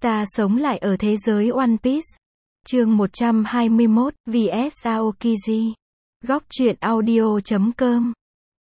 Ta sống lại ở thế giới One Piece. Chương 121, vs Aokiji. Góc truyện audio.com.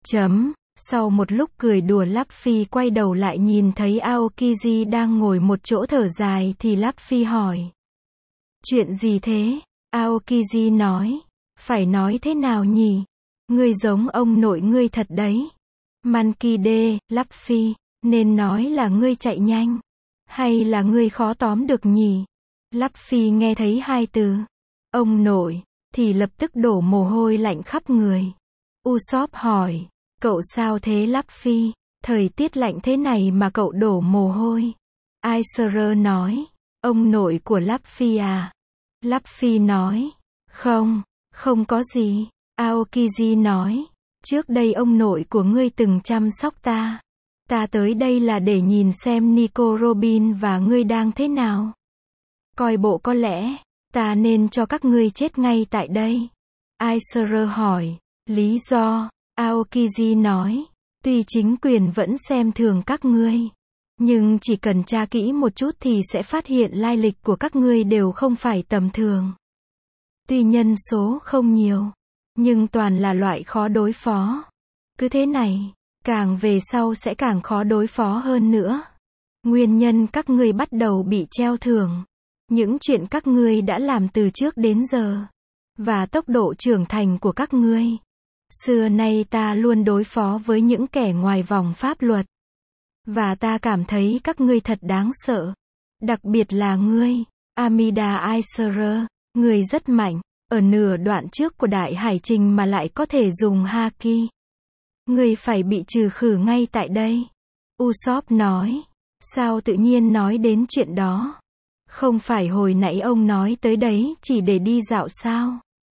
Sau một lúc cười đùa, Luffy quay đầu lại nhìn thấy Aokiji đang ngồi một chỗ thở dài thì Luffy hỏi. Chuyện gì thế? Aokiji nói. Phải nói thế nào nhỉ? Ngươi giống ông nội ngươi thật đấy. Monkey D, Luffy, nên nói là ngươi chạy nhanh. Hay là ngươi khó tóm được nhỉ? Luffy nghe thấy hai từ ông nội thì lập tức đổ mồ hôi lạnh khắp người. Usopp hỏi, cậu sao thế Luffy? Thời tiết lạnh thế này mà cậu đổ mồ hôi. Aiser nói, ông nội của Luffy à? Luffy nói, không có gì. Aokiji nói, trước đây ông nội của ngươi từng chăm sóc ta. Ta tới đây là để nhìn xem Nico Robin và ngươi đang thế nào. Coi bộ có lẽ ta nên cho các ngươi chết ngay tại đây. Aiser hỏi, lý do? Aokiji nói, tuy chính quyền vẫn xem thường các ngươi, nhưng chỉ cần tra kỹ một chút thì sẽ phát hiện lai lịch của các ngươi đều không phải tầm thường. Tuy nhân số không nhiều, nhưng toàn là loại khó đối phó. Cứ thế này, càng về sau sẽ càng khó đối phó hơn nữa. Nguyên nhân các ngươi bắt đầu bị treo thưởng, những chuyện các ngươi đã làm từ trước đến giờ, và tốc độ trưởng thành của các ngươi. Xưa nay ta luôn đối phó với những kẻ ngoài vòng pháp luật, và ta cảm thấy các ngươi thật đáng sợ. Đặc biệt là ngươi, Amida Aiser, ngươi rất mạnh, ở nửa đoạn trước của đại hải trình mà lại có thể dùng haki. Ngươi phải bị trừ khử ngay tại đây. Usopp nói, sao tự nhiên nói đến chuyện đó? Không phải hồi nãy ông nói tới đấy chỉ để đi dạo sao?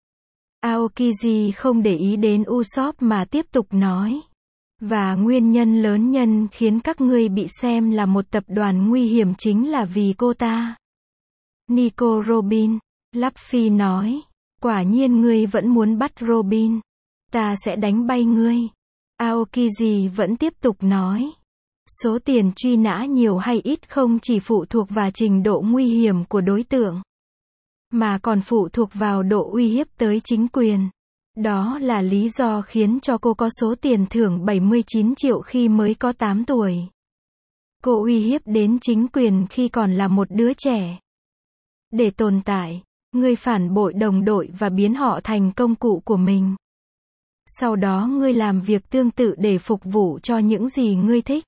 Aokiji không để ý đến Usopp mà tiếp tục nói. Và nguyên nhân lớn nhân khiến các ngươi bị xem là một tập đoàn nguy hiểm chính là vì cô ta. Nico Robin. Luffy nói, quả nhiên ngươi vẫn muốn bắt Robin. Ta sẽ đánh bay ngươi. Aokiji vẫn tiếp tục nói. Số tiền truy nã nhiều hay ít không chỉ phụ thuộc vào trình độ nguy hiểm của đối tượng, mà còn phụ thuộc vào độ uy hiếp tới chính quyền. Đó là lý do khiến cho cô có số tiền thưởng 79 triệu khi mới có 8 tuổi. Cô uy hiếp đến chính quyền khi còn là một đứa trẻ. Để tồn tại, ngươi phản bội đồng đội và biến họ thành công cụ của mình. Sau đó ngươi làm việc tương tự để phục vụ cho những gì ngươi thích.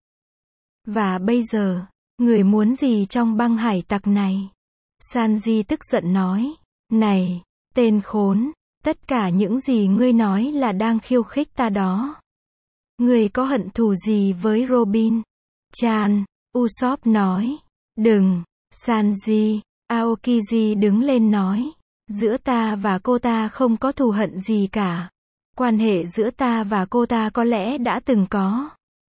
Và bây giờ, ngươi muốn gì trong băng hải tặc này? Sanji tức giận nói, này, tên khốn, tất cả những gì ngươi nói là đang khiêu khích ta đó. Ngươi có hận thù gì với Robin? Chan, Usopp nói, đừng, Sanji. Aokiji đứng lên nói, giữa ta và cô ta không có thù hận gì cả. Quan hệ giữa ta và cô ta có lẽ đã từng có.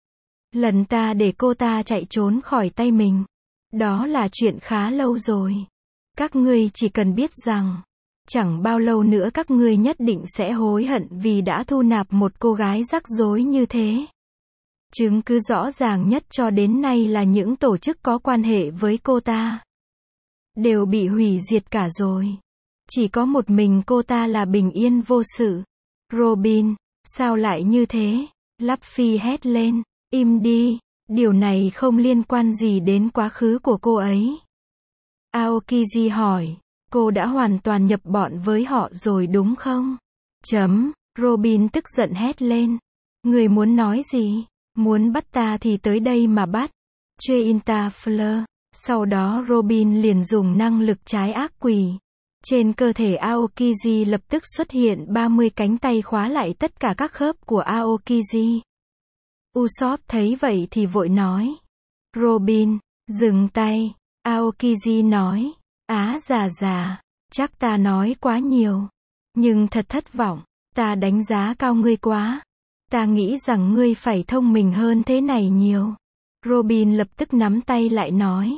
Lần ta để cô ta chạy trốn khỏi tay mình, đó là chuyện khá lâu rồi. Các ngươi chỉ cần biết rằng, chẳng bao lâu nữa các ngươi nhất định sẽ hối hận vì đã thu nạp một cô gái rắc rối như thế. Chứng cứ rõ ràng nhất cho đến nay là những tổ chức có quan hệ với cô ta đều bị hủy diệt cả rồi. Chỉ có một mình cô ta là bình yên vô sự. Robin, sao lại như thế? Luffy hét lên, im đi, điều này không liên quan gì đến quá khứ của cô ấy. Aokiji hỏi, cô đã hoàn toàn nhập bọn với họ rồi đúng không? Robin tức giận hét lên. Người muốn nói gì? Muốn bắt ta thì tới đây mà bắt. Interfleur. Sau đó Robin liền dùng năng lực trái ác quỷ. Trên cơ thể Aokiji lập tức xuất hiện 30 cánh tay khóa lại tất cả các khớp của Aokiji. Usopp thấy vậy thì vội nói. Robin, dừng tay. Aokiji nói. Già, chắc ta nói quá nhiều. Nhưng thật thất vọng, ta đánh giá cao ngươi quá. Ta nghĩ rằng ngươi phải thông minh hơn thế này nhiều. Robin lập tức nắm tay lại nói.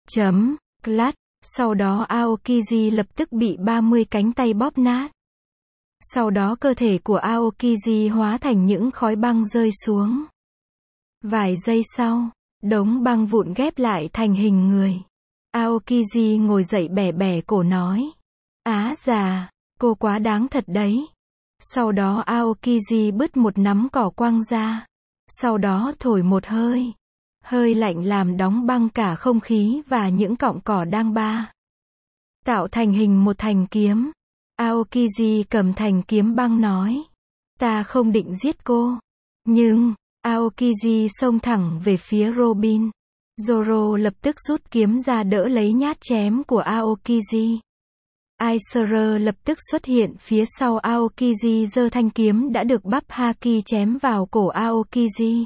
Clap. Sau đó Aokiji lập tức bị 30 cánh tay bóp nát. Sau đó cơ thể của Aokiji hóa thành những khói băng rơi xuống. Vài giây sau, đống băng vụn ghép lại thành hình người. Aokiji ngồi dậy bẻ bẻ cổ nói. Á già, cô quá đáng thật đấy. Sau đó Aokiji bứt một nắm cỏ quăng ra. Sau đó thổi một hơi. Hơi lạnh làm đóng băng cả không khí và những cọng cỏ đang ba. Tạo thành hình một thanh kiếm. Aokiji cầm thanh kiếm băng nói. Ta không định giết cô. Nhưng, Aokiji xông thẳng về phía Robin. Zoro lập tức rút kiếm ra đỡ lấy nhát chém của Aokiji. Aiser lập tức xuất hiện phía sau Aokiji giơ thanh kiếm đã được bắp Haki chém vào cổ Aokiji.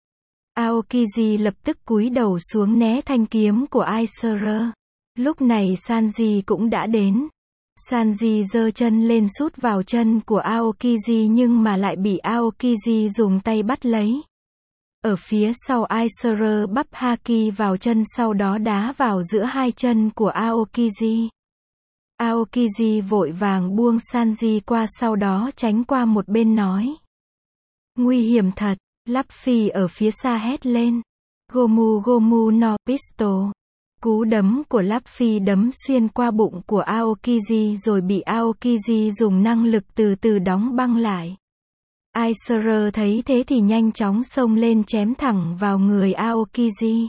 Aokiji lập tức cúi đầu xuống né thanh kiếm của Aiser. Lúc này Sanji cũng đã đến. Sanji giơ chân lên sút vào chân của Aokiji nhưng mà lại bị Aokiji dùng tay bắt lấy. Ở phía sau Aiser bắp Haki vào chân sau đó đá vào giữa hai chân của Aokiji. Aokiji vội vàng buông Sanji qua sau đó tránh qua một bên nói. Nguy hiểm thật, Luffy ở phía xa hét lên. Gomu Gomu no Pistol. Cú đấm của Luffy đấm xuyên qua bụng của Aokiji rồi bị Aokiji dùng năng lực từ từ đóng băng lại. Aiser thấy thế thì nhanh chóng xông lên chém thẳng vào người Aokiji.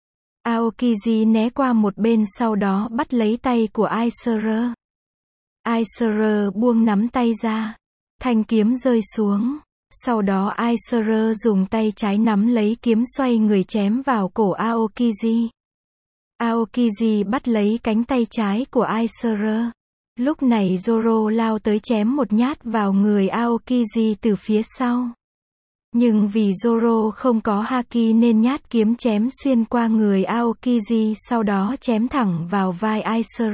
Aokiji né qua một bên sau đó bắt lấy tay của Aiser. Aiser buông nắm tay ra. Thanh kiếm rơi xuống. Sau đó Aiser dùng tay trái nắm lấy kiếm xoay người chém vào cổ Aokiji. Aokiji bắt lấy cánh tay trái của Aiser. Lúc này Zoro lao tới chém một nhát vào người Aokiji từ phía sau. Nhưng vì Zoro không có Haki nên nhát kiếm chém xuyên qua người Aokiji sau đó chém thẳng vào vai Aiser.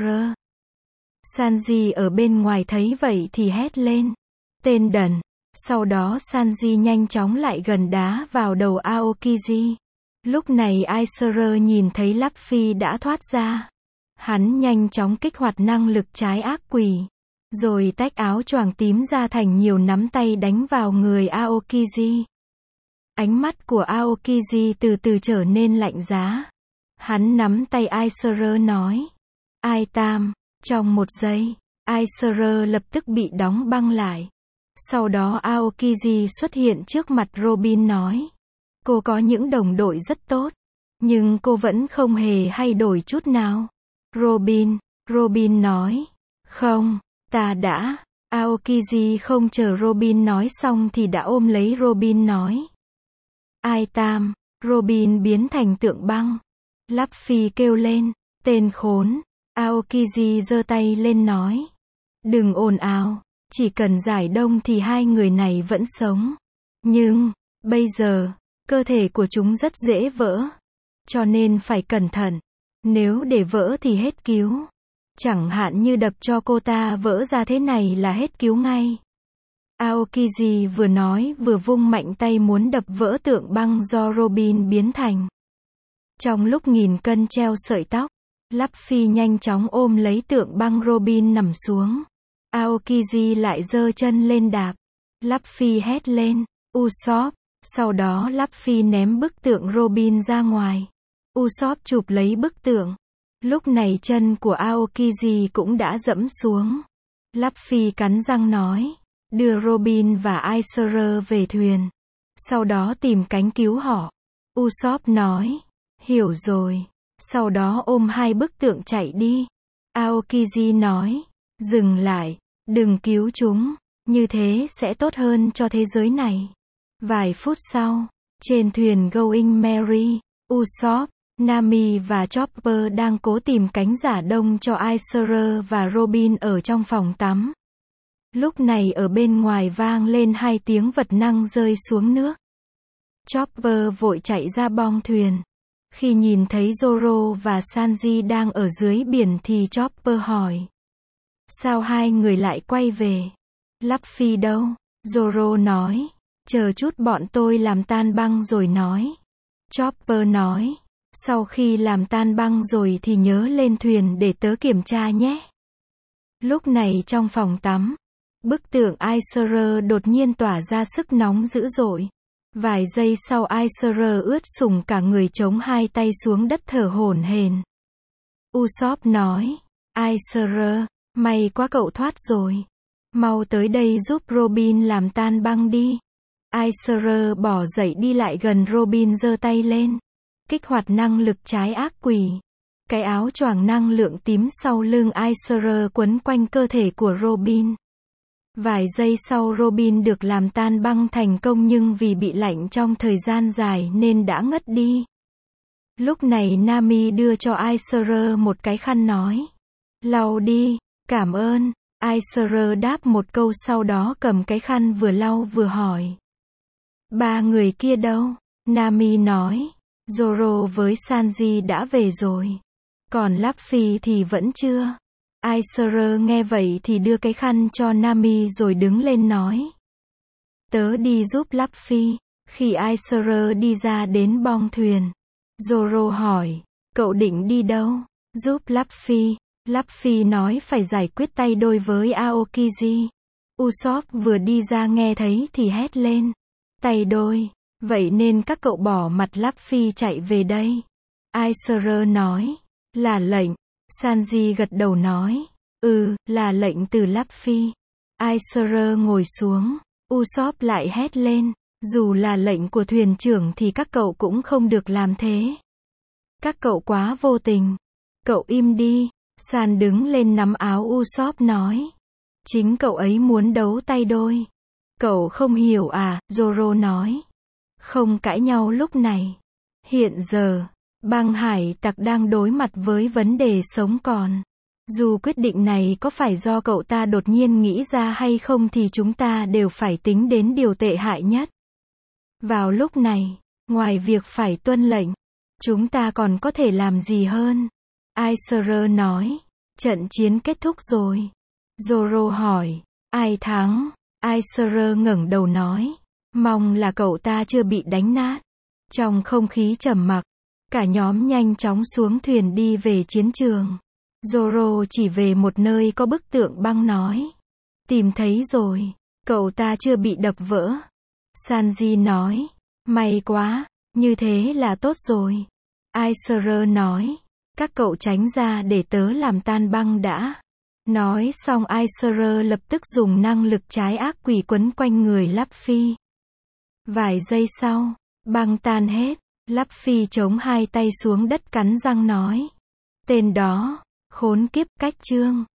Sanji ở bên ngoài thấy vậy thì hét lên. Tên đần. Sau đó Sanji nhanh chóng lại gần đá vào đầu Aokiji. Lúc này Aiser nhìn thấy Luffy đã thoát ra. Hắn nhanh chóng kích hoạt năng lực trái ác quỷ. Rồi tách áo choàng tím ra thành nhiều nắm tay đánh vào người Aokiji. Ánh mắt của Aokiji từ từ trở nên lạnh giá. Hắn nắm tay Aiser nói. Ai tam. Trong một giây, Aiser lập tức bị đóng băng lại. Sau đó Aokiji xuất hiện trước mặt Robin nói. Cô có những đồng đội rất tốt. Nhưng cô vẫn không hề thay đổi chút nào. Robin nói. Không, ta đã. Aokiji không chờ Robin nói xong thì đã ôm lấy Robin nói. Ai tam. Robin biến thành tượng băng. Luffy kêu lên. Tên khốn. Aokiji giơ tay lên nói. Đừng ồn ào. Chỉ cần giải đông thì hai người này vẫn sống. Nhưng, bây giờ, cơ thể của chúng rất dễ vỡ. Cho nên phải cẩn thận. Nếu để vỡ thì hết cứu. Chẳng hạn như đập cho cô ta vỡ ra thế này là hết cứu ngay. Aokiji vừa nói vừa vung mạnh tay muốn đập vỡ tượng băng do Robin biến thành. Trong lúc nghìn cân treo sợi tóc, Luffy nhanh chóng ôm lấy tượng băng Robin nằm xuống. Aokiji lại giơ chân lên đạp. Luffy hét lên. Usopp. Sau đó Luffy ném bức tượng Robin ra ngoài. Usopp chụp lấy bức tượng. Lúc này chân của Aokiji cũng đã dẫm xuống. Luffy cắn răng nói. Đưa Robin và Aiser về thuyền. Sau đó tìm cánh cứu họ. Usopp nói. Hiểu rồi. Sau đó ôm hai bức tượng chạy đi. Aokiji nói. Dừng lại. Đừng cứu chúng. Như thế sẽ tốt hơn cho thế giới này. Vài phút sau, trên thuyền Going Merry, Usopp, Nami và Chopper đang cố tìm cánh giả đông cho Aiser và Robin ở trong phòng tắm. Lúc này ở bên ngoài vang lên hai tiếng vật năng rơi xuống nước. Chopper vội chạy ra bong thuyền. Khi nhìn thấy Zoro và Sanji đang ở dưới biển thì Chopper hỏi. Sao hai người lại quay về? Luffy đâu? Zoro nói. Chờ chút bọn tôi làm tan băng rồi nói. Chopper nói. Sau khi làm tan băng rồi thì nhớ lên thuyền để tớ kiểm tra nhé. Lúc này trong phòng tắm, bức tượng Aiser đột nhiên tỏa ra sức nóng dữ dội. Vài giây sau Aiser ướt sũng cả người chống hai tay xuống đất thở hổn hển. Usopp nói. Aiser, may quá cậu thoát rồi. Mau tới đây giúp Robin làm tan băng đi. Aiser bỏ dậy đi lại gần Robin giơ tay lên. Kích hoạt năng lực trái ác quỷ. Cái áo choàng năng lượng tím sau lưng Aiser quấn quanh cơ thể của Robin. Vài giây sau Robin được làm tan băng thành công nhưng vì bị lạnh trong thời gian dài nên đã ngất đi. Lúc này Nami đưa cho Aiser một cái khăn nói. Lau đi, cảm ơn. Aiser đáp một câu sau đó cầm cái khăn vừa lau vừa hỏi. Ba người kia đâu? Nami nói. Zoro với Sanji đã về rồi. Còn Luffy thì vẫn chưa. Aiser nghe vậy thì đưa cái khăn cho Nami rồi đứng lên nói. Tớ đi giúp Luffy. Khi Aiser đi ra đến bong thuyền, Zoro hỏi, cậu định đi đâu? Giúp Luffy. Luffy nói phải giải quyết tay đôi với Aokiji. Usopp vừa đi ra nghe thấy thì hét lên. Tay đôi. Vậy nên các cậu bỏ mặt Luffy chạy về đây. Aiser nói. Là lệnh. Sanji gật đầu nói. Là lệnh từ Luffy. Aiser ngồi xuống. Usopp lại hét lên. Dù là lệnh của thuyền trưởng thì các cậu cũng không được làm thế. Các cậu quá vô tình. Cậu im đi. San đứng lên nắm áo Usopp nói. Chính cậu ấy muốn đấu tay đôi. Cậu không hiểu à, Zoro nói. Không cãi nhau lúc này. Hiện giờ, băng hải tặc đang đối mặt với vấn đề sống còn. Dù quyết định này có phải do cậu ta đột nhiên nghĩ ra hay không thì chúng ta đều phải tính đến điều tệ hại nhất. Vào lúc này, ngoài việc phải tuân lệnh, chúng ta còn có thể làm gì hơn? Aiser nói. Trận chiến kết thúc rồi. Zoro hỏi. Ai thắng? Aiser ngẩng đầu nói. Mong là cậu ta chưa bị đánh nát. Trong không khí trầm mặc, cả nhóm nhanh chóng xuống thuyền đi về chiến trường. Zoro chỉ về một nơi có bức tượng băng nói. Tìm thấy rồi. Cậu ta chưa bị đập vỡ. Sanji nói. May quá. Như thế là tốt rồi. Aiser nói. Các cậu tránh ra để tớ làm tan băng đã. Nói xong Aiser lập tức dùng năng lực trái ác quỷ quấn quanh người Luffy. Vài giây sau, băng tan hết. Luffy chống hai tay xuống đất cắn răng nói. Tên đó, khốn kiếp, cách chương.